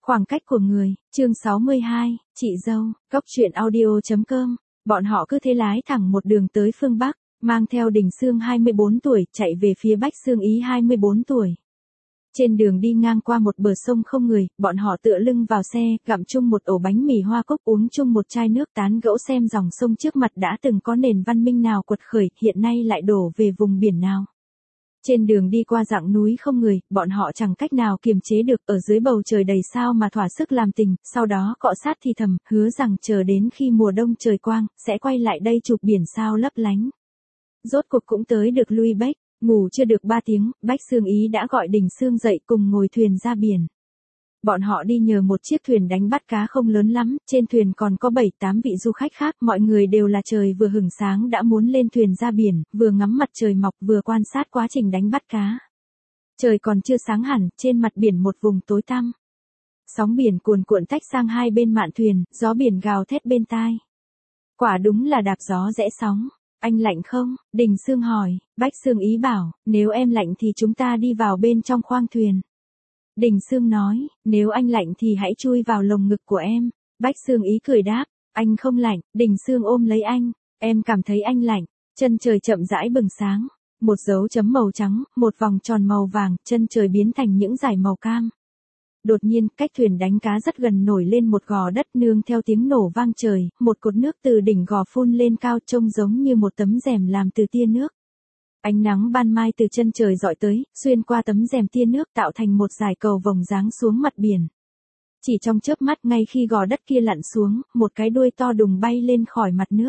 Khoảng cách của người, chương 62, chị dâu, Cóc truyện audio.com. Bọn họ cứ thế lái thẳng một đường tới phương Bắc, mang theo Đình Sương 24 tuổi, chạy về phía Bách Sương Ý 24 tuổi. Trên đường đi ngang qua một bờ sông không người, bọn họ tựa lưng vào xe, gặm chung một ổ bánh mì hoa cúc, uống chung một chai nước, tán gẫu xem dòng sông trước mặt đã từng có nền văn minh nào quật khởi, hiện nay lại đổ về vùng biển nào. Trên đường đi qua dặng núi không người, bọn họ chẳng cách nào kiềm chế được, ở dưới bầu trời đầy sao mà thỏa sức làm tình, sau đó cọ sát thì thầm, hứa rằng chờ đến khi mùa đông trời quang, sẽ quay lại đây chụp biển sao lấp lánh. Rốt cuộc cũng tới được Lui Bách, ngủ chưa được 3 tiếng, Bách Sương Ý đã gọi Đình Sương dậy cùng ngồi thuyền ra biển. Bọn họ đi nhờ một chiếc thuyền đánh bắt cá không lớn lắm, trên thuyền còn có 7-8 vị du khách khác, mọi người đều là trời vừa hửng sáng đã muốn lên thuyền ra biển, vừa ngắm mặt trời mọc vừa quan sát quá trình đánh bắt cá. Trời còn chưa sáng hẳn, trên mặt biển một vùng tối tăm. Sóng biển cuồn cuộn tách sang hai bên mạn thuyền, gió biển gào thét bên tai. Quả đúng là đạp gió rẽ sóng. Anh lạnh không? Đình Sương hỏi. Bách Sương Ý bảo, nếu em lạnh thì chúng ta đi vào bên trong khoang thuyền. Đình Sương nói, nếu anh lạnh thì hãy chui vào lồng ngực của em. Bách Sương Ý cười đáp, anh không lạnh. Đình Sương ôm lấy anh, em cảm thấy anh lạnh. Chân trời chậm rãi bừng sáng, một dấu chấm màu trắng, một vòng tròn màu vàng, chân trời biến thành những dải màu cam. Đột nhiên, cách thuyền đánh cá rất gần nổi lên một gò đất, nương theo tiếng nổ vang trời, một cột nước từ đỉnh gò phun lên cao, trông giống như một tấm rèm làm từ tia nước. Ánh nắng ban mai từ chân trời rọi tới, xuyên qua tấm rèm tia nước tạo thành một dải cầu vồng giáng xuống mặt biển. Chỉ trong chớp mắt, ngay khi gò đất kia lặn xuống, một cái đuôi to đùng bay lên khỏi mặt nước.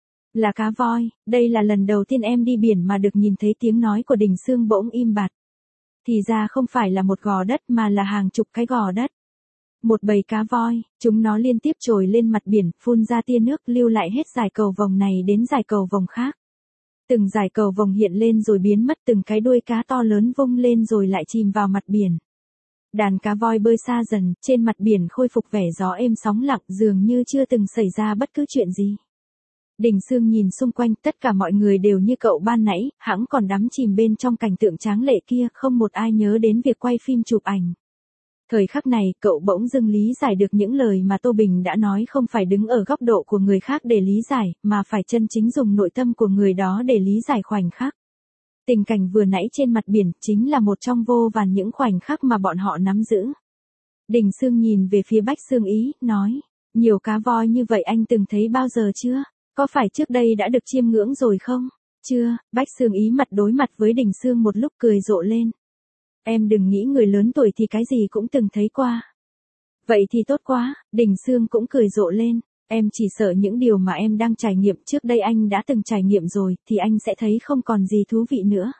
Là cá voi. Đây là lần đầu tiên em đi biển mà được nhìn thấy. Tiếng nói của Đình Sương bỗng im bặt. Thì ra không phải là một gò đất mà là hàng chục cái gò đất. Một bầy cá voi, chúng nó liên tiếp trồi lên mặt biển, phun ra tia nước, lưu lại hết dải cầu vồng này đến dải cầu vồng khác. Từng dải cầu vồng hiện lên rồi biến mất, từng cái đuôi cá to lớn vung lên rồi lại chìm vào mặt biển. Đàn cá voi bơi xa dần, trên mặt biển khôi phục vẻ gió êm sóng lặng, dường như chưa từng xảy ra bất cứ chuyện gì. Đình Sương nhìn xung quanh, tất cả mọi người đều như cậu ban nãy, hẵng còn đắm chìm bên trong cảnh tượng tráng lệ kia, không một ai nhớ đến việc quay phim chụp ảnh. Thời khắc này, cậu bỗng dưng lý giải được những lời mà Tô Bình đã nói, không phải đứng ở góc độ của người khác để lý giải, mà phải chân chính dùng nội tâm của người đó để lý giải khoảnh khắc. Tình cảnh vừa nãy trên mặt biển, chính là một trong vô vàn những khoảnh khắc mà bọn họ nắm giữ. Đình Sương nhìn về phía Bách Sương Ý, nói, nhiều cá voi như vậy anh từng thấy bao giờ chưa? Có phải trước đây đã được chiêm ngưỡng rồi không? Chưa. Bách Sương Ý mặt đối mặt với Đình Sương một lúc cười rộ lên. Em đừng nghĩ người lớn tuổi thì cái gì cũng từng thấy qua. Vậy thì tốt quá. Đình Sương cũng cười rộ lên. Em chỉ sợ những điều mà em đang trải nghiệm trước đây anh đã từng trải nghiệm rồi, thì anh sẽ thấy không còn gì thú vị nữa.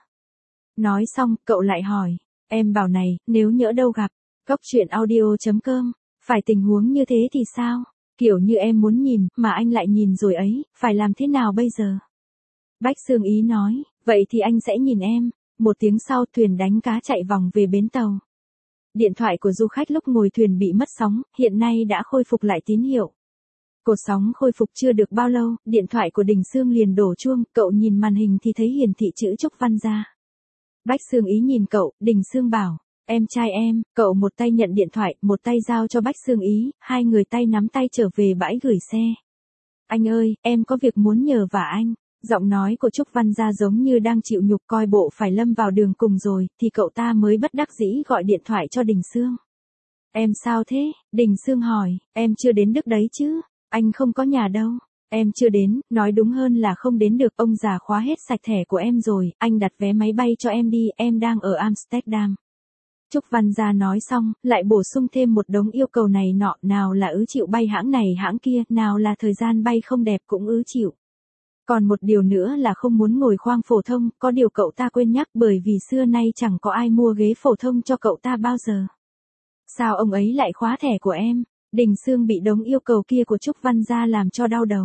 Nói xong, cậu lại hỏi. Em bảo này, nếu nhỡ đâu gặp, Cóc truyện audio.com, phải tình huống như thế thì sao? Kiểu như em muốn nhìn, mà anh lại nhìn rồi ấy, phải làm thế nào bây giờ? Bách Sương Ý nói, vậy thì anh sẽ nhìn em. Một tiếng sau, thuyền đánh cá chạy vòng về bến tàu. Điện thoại của du khách lúc ngồi thuyền bị mất sóng, hiện nay đã khôi phục lại tín hiệu. Cột sóng khôi phục chưa được bao lâu, điện thoại của Đình Sương liền đổ chuông, cậu nhìn màn hình thì thấy hiển thị chữ Trúc Văn Gia. Bách Sương Ý nhìn cậu, Đình Sương bảo, em trai em. Cậu một tay nhận điện thoại, một tay giao cho Bách Sương Ý, hai người tay nắm tay trở về bãi gửi xe. Anh ơi, em có việc muốn nhờ vả anh. Giọng nói của Trúc Văn Gia giống như đang chịu nhục, coi bộ phải lâm vào đường cùng rồi, thì cậu ta mới bất đắc dĩ gọi điện thoại cho Đình Sương. Em sao thế? Đình Sương hỏi, em chưa đến Đức đấy chứ? Anh không có nhà đâu. Em chưa đến, nói đúng hơn là không đến được, ông già khóa hết sạch thẻ của em rồi, anh đặt vé máy bay cho em đi, em đang ở Amsterdam. Trúc Văn Gia nói xong, lại bổ sung thêm một đống yêu cầu này nọ, nào là chịu bay hãng này hãng kia, nào là thời gian bay không đẹp cũng chịu. Còn một điều nữa là không muốn ngồi khoang phổ thông, có điều cậu ta quên nhắc bởi vì xưa nay chẳng có ai mua ghế phổ thông cho cậu ta bao giờ. Sao ông ấy lại khóa thẻ của em? Đình Sương bị đống yêu cầu kia của Trúc Văn Gia làm cho đau đầu.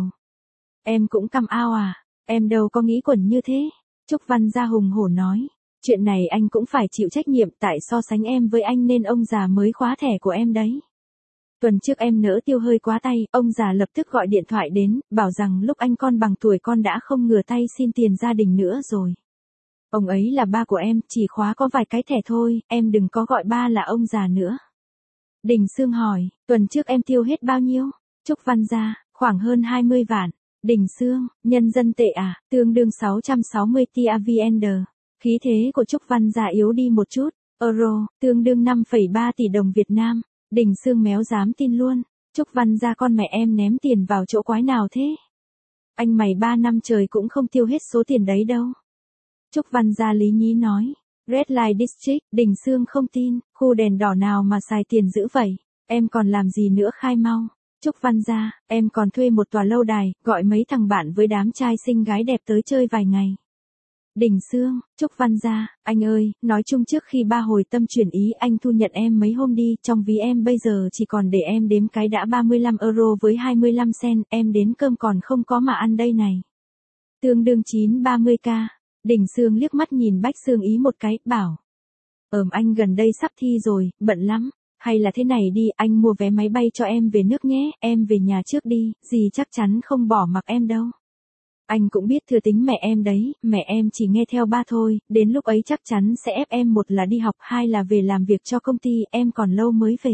Em cũng căm ao à? Em đâu có nghĩ quẩn như thế. Trúc Văn Gia hùng hổ nói. Chuyện này anh cũng phải chịu trách nhiệm, tại so sánh em với anh nên ông già mới khóa thẻ của em đấy. Tuần trước em nỡ tiêu hơi quá tay, ông già lập tức gọi điện thoại đến, bảo rằng lúc anh con bằng tuổi con đã không ngửa tay xin tiền gia đình nữa rồi. Ông ấy là ba của em, chỉ khóa có vài cái thẻ thôi, em đừng có gọi ba là ông già nữa. Đình Sương hỏi, tuần trước em tiêu hết bao nhiêu? Trúc Văn Gia, khoảng hơn 20 vạn. Đình Sương, nhân dân tệ à, tương đương 660 TAVN. Khí thế của Trúc Văn Gia yếu đi một chút, euro, tương đương 5,3 tỷ đồng Việt Nam. Đình Sương méo dám tin luôn, Trúc Văn Gia con mẹ em ném tiền vào chỗ quái nào thế? Anh mày 3 năm trời cũng không tiêu hết số tiền đấy đâu. Trúc Văn Gia lý nhí nói. Red Light District, Đình Sương không tin, khu đèn đỏ nào mà xài tiền dữ vậy, em còn làm gì nữa khai mau. Trúc Văn Gia, em còn thuê một tòa lâu đài, gọi mấy thằng bạn với đám trai xinh gái đẹp tới chơi vài ngày. Đình Sương, Trúc Văn Gia, anh ơi, nói chung trước khi ba hồi tâm chuyển ý anh thu nhận em mấy hôm đi, trong ví em bây giờ chỉ còn để em đếm cái đã 35 euro với 25 cent, em đến cơm còn không có mà ăn đây này. Tương đương 930k. Đình Sương liếc mắt nhìn Bách Sương Ý một cái, bảo. Anh gần đây sắp thi rồi, bận lắm. Hay là thế này đi, anh mua vé máy bay cho em về nước nhé, em về nhà trước đi, dì chắc chắn không bỏ mặc em đâu. Anh cũng biết thừa tính mẹ em đấy, mẹ em chỉ nghe theo ba thôi, đến lúc ấy chắc chắn sẽ ép em một là đi học, hai là về làm việc cho công ty, em còn lâu mới về.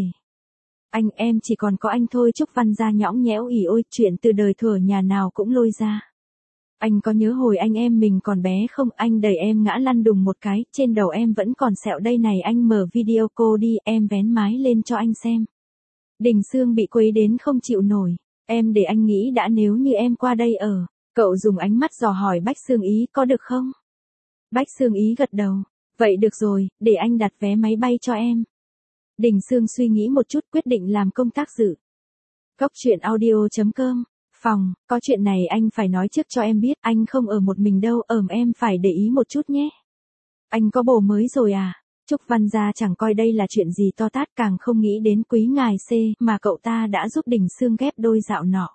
Em chỉ còn có anh thôi. Trúc Văn Gia nhõng nhẽo ỉ ôi, chuyện từ đời thuở nhà nào cũng lôi ra. Anh có nhớ hồi anh em mình còn bé không, anh đẩy em ngã lăn đùng một cái, trên đầu em vẫn còn sẹo đây này, anh mở video call đi, em vén mái lên cho anh xem. Đình Sương bị quấy đến không chịu nổi, em để anh nghĩ đã, nếu như em qua đây ở, cậu dùng ánh mắt dò hỏi Bách Sương Ý có được không? Bách Sương Ý gật đầu, vậy được rồi, để anh đặt vé máy bay cho em. Đình Sương suy nghĩ một chút quyết định làm công tác dự. Cóc truyện audio.com. Phòng, có chuyện này anh phải nói trước cho em biết, anh không ở một mình đâu, em phải để ý một chút nhé. Anh có bồ mới rồi à? Trúc Văn Gia chẳng coi đây là chuyện gì to tát, càng không nghĩ đến quý ngài C mà cậu ta đã giúp Đình Sương ghép đôi dạo nọ.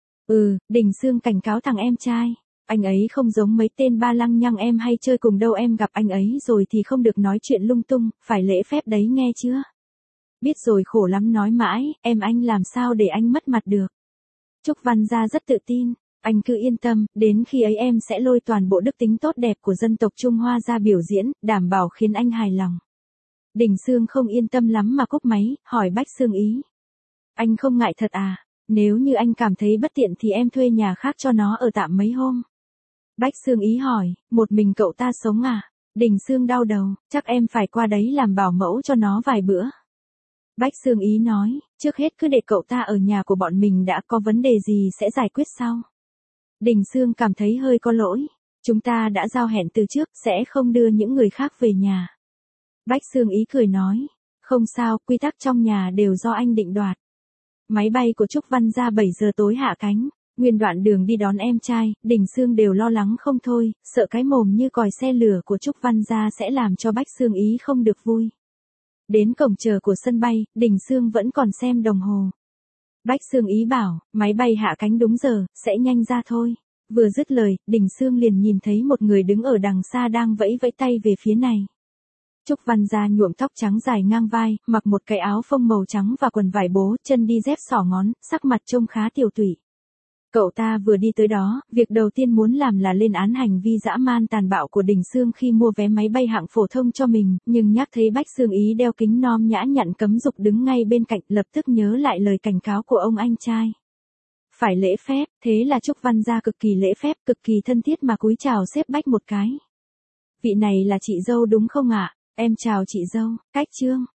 Đình Sương cảnh cáo thằng em trai, anh ấy không giống mấy tên ba lăng nhăng em hay chơi cùng đâu, em gặp anh ấy rồi thì không được nói chuyện lung tung, phải lễ phép đấy nghe chưa? Biết rồi, khổ lắm nói mãi, anh làm sao để anh mất mặt được. Trúc Văn Gia rất tự tin, anh cứ yên tâm, đến khi ấy em sẽ lôi toàn bộ đức tính tốt đẹp của dân tộc Trung Hoa ra biểu diễn, đảm bảo khiến anh hài lòng. Đình Sương không yên tâm lắm mà cúp máy, hỏi Bách Sương Ý. Anh không ngại thật à? Nếu như anh cảm thấy bất tiện thì em thuê nhà khác cho nó ở tạm mấy hôm. Bách Sương Ý hỏi, một mình cậu ta sống à? Đình Sương đau đầu, chắc em phải qua đấy làm bảo mẫu cho nó vài bữa. Bách Sương Ý nói, trước hết cứ để cậu ta ở nhà của bọn mình đã, có vấn đề gì sẽ giải quyết sau. Đình Sương cảm thấy hơi có lỗi, chúng ta đã giao hẹn từ trước, sẽ không đưa những người khác về nhà. Bách Sương Ý cười nói, không sao, quy tắc trong nhà đều do anh định đoạt. Máy bay của Trúc Văn Gia 7 giờ tối hạ cánh, nguyên đoạn đường đi đón em trai, Đình Sương đều lo lắng không thôi, sợ cái mồm như còi xe lửa của Trúc Văn Gia sẽ làm cho Bách Sương Ý không được vui. Đến cổng chờ của sân bay, Đình Sương vẫn còn xem đồng hồ. Bách Sương Ý bảo, máy bay hạ cánh đúng giờ, sẽ nhanh ra thôi. Vừa dứt lời, Đình Sương liền nhìn thấy một người đứng ở đằng xa đang vẫy vẫy tay về phía này. Trúc Văn Gia nhuộm tóc trắng dài ngang vai, mặc một cái áo phông màu trắng và quần vải bố, chân đi dép xỏ ngón, sắc mặt trông khá tiều tụy. Cậu ta vừa đi tới đó, việc đầu tiên muốn làm là lên án hành vi dã man tàn bạo của Đình Sương khi mua vé máy bay hạng phổ thông cho mình, nhưng nhắc thấy Bách Sương Ý đeo kính nom nhã nhặn cấm dục đứng ngay bên cạnh, lập tức nhớ lại lời cảnh cáo của ông anh trai. Phải lễ phép, thế là Trúc Văn Gia cực kỳ lễ phép, cực kỳ thân thiết mà cúi chào sếp Bách một cái. Vị này là chị dâu đúng không ạ? Em chào chị dâu, cách Trương.